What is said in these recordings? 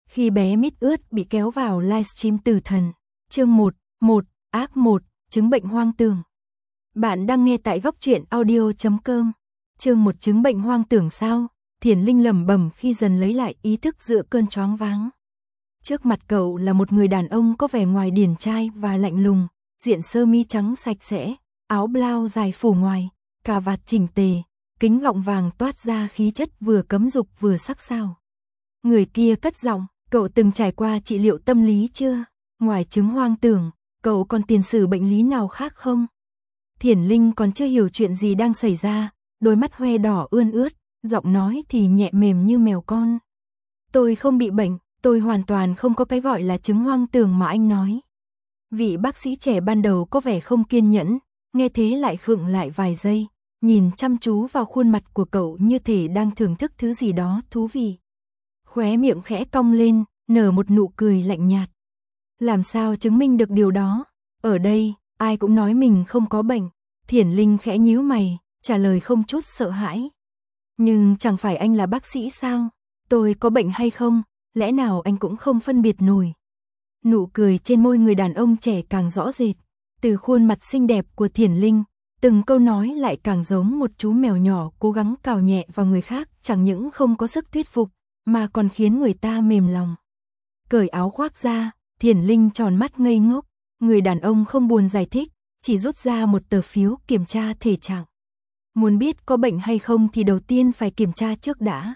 Khi bé mít ướt bị kéo vào livestream Tử Thần. Chương 1, ác 1, chứng bệnh hoang tưởng. Bạn đang nghe tại góc truyện audio.com. Chương 1, chứng bệnh hoang tưởng sao? Thiền Linh lẩm bẩm khi dần lấy lại ý thức giữa cơn choáng váng. Trước mặt cậu là một người đàn ông có vẻ ngoài điển trai và lạnh lùng, diện sơ mi trắng sạch sẽ, áo blau dài phủ ngoài, cà vạt chỉnh tề, kính gọng vàng toát ra khí chất vừa cấm dục vừa sắc sảo. Người kia cất giọng, cậu từng trải qua trị liệu tâm lý chưa? Ngoài chứng hoang tưởng, cậu còn tiền sử bệnh lý nào khác không? Thiền Linh còn chưa hiểu chuyện gì đang xảy ra, đôi mắt hoe đỏ ươn ướt, giọng nói thì nhẹ mềm như mèo con. Tôi không bị bệnh, tôi hoàn toàn không có cái gọi là chứng hoang tưởng mà anh nói. Vị bác sĩ trẻ ban đầu có vẻ không kiên nhẫn, nghe thế lại khựng lại vài giây, nhìn chăm chú vào khuôn mặt của cậu như thể đang thưởng thức thứ gì đó thú vị. Khóe miệng khẽ cong lên, nở một nụ cười lạnh nhạt. Làm sao chứng minh được điều đó? Ở đây, ai cũng nói mình không có bệnh. Thiền Linh khẽ nhíu mày, trả lời không chút sợ hãi. Nhưng chẳng phải anh là bác sĩ sao? Tôi có bệnh hay không? Lẽ nào anh cũng không phân biệt nổi? Nụ cười trên môi người đàn ông trẻ càng rõ rệt. Từ khuôn mặt xinh đẹp của Thiền Linh, từng câu nói lại càng giống một chú mèo nhỏ cố gắng cào nhẹ vào người khác, chẳng những không có sức thuyết phục, mà còn khiến người ta mềm lòng. Cởi áo khoác ra, Thiền Linh tròn mắt ngây ngốc, người đàn ông không buồn giải thích, chỉ rút ra một tờ phiếu kiểm tra thể trạng. Muốn biết có bệnh hay không thì đầu tiên phải kiểm tra trước đã.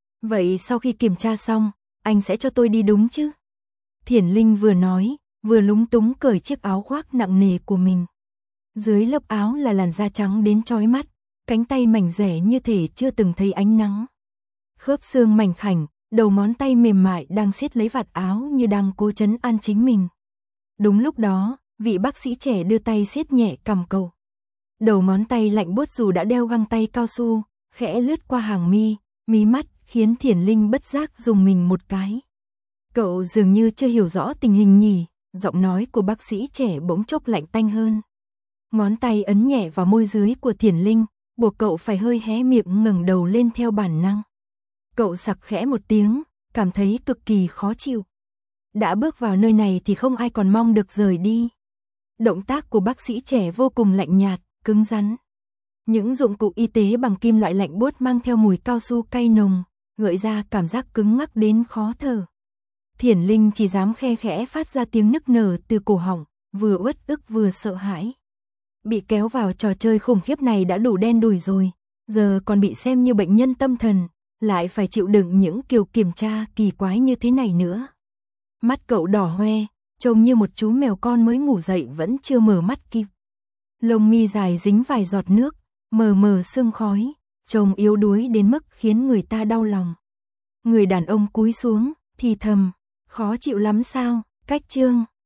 Vậy sau khi kiểm tra xong, anh sẽ cho tôi đi đúng chứ? Thiền Linh vừa nói, vừa lúng túng cởi chiếc áo khoác nặng nề của mình. Dưới lớp áo là làn da trắng đến chói mắt, cánh tay mảnh dẻ như thể chưa từng thấy ánh nắng. Khớp xương mảnh khảnh, đầu ngón tay mềm mại đang siết lấy vạt áo như đang cố trấn an chính mình. Đúng lúc đó, vị bác sĩ trẻ đưa tay siết nhẹ cằm cậu. Đầu ngón tay lạnh buốt dù đã đeo găng tay cao su, khẽ lướt qua hàng mi, mí mắt, khiến Thiền Linh bất giác rùng mình một cái. Cậu dường như chưa hiểu rõ tình hình nhỉ, giọng nói của bác sĩ trẻ bỗng chốc lạnh tanh hơn. Ngón tay ấn nhẹ vào môi dưới của Thiền Linh, buộc cậu phải hơi hé miệng ngẩng đầu lên theo bản năng. Cậu sặc khẽ một tiếng, cảm thấy cực kỳ khó chịu. Đã bước vào nơi này thì không ai còn mong được rời đi. Động tác của bác sĩ trẻ vô cùng lạnh nhạt, cứng rắn. Những dụng cụ y tế bằng kim loại lạnh buốt mang theo mùi cao su cay nồng, gợi ra cảm giác cứng ngắc đến khó thở. Thiền Linh chỉ dám khe khẽ phát ra tiếng nức nở từ cổ họng, vừa uất ức vừa sợ hãi. Bị kéo vào trò chơi khủng khiếp này đã đủ đen đủi rồi, giờ còn bị xem như bệnh nhân tâm thần, lại phải chịu đựng những kiểu kiểm tra kỳ quái như thế này nữa. Mắt cậu đỏ hoe, trông như một chú mèo con mới ngủ dậy vẫn chưa mở mắt kịp. Lông mi dài dính vài giọt nước, mờ mờ sương khói, trông yếu đuối đến mức khiến người ta đau lòng. Người đàn ông cúi xuống, thì thầm, khó chịu lắm sao? Cách chương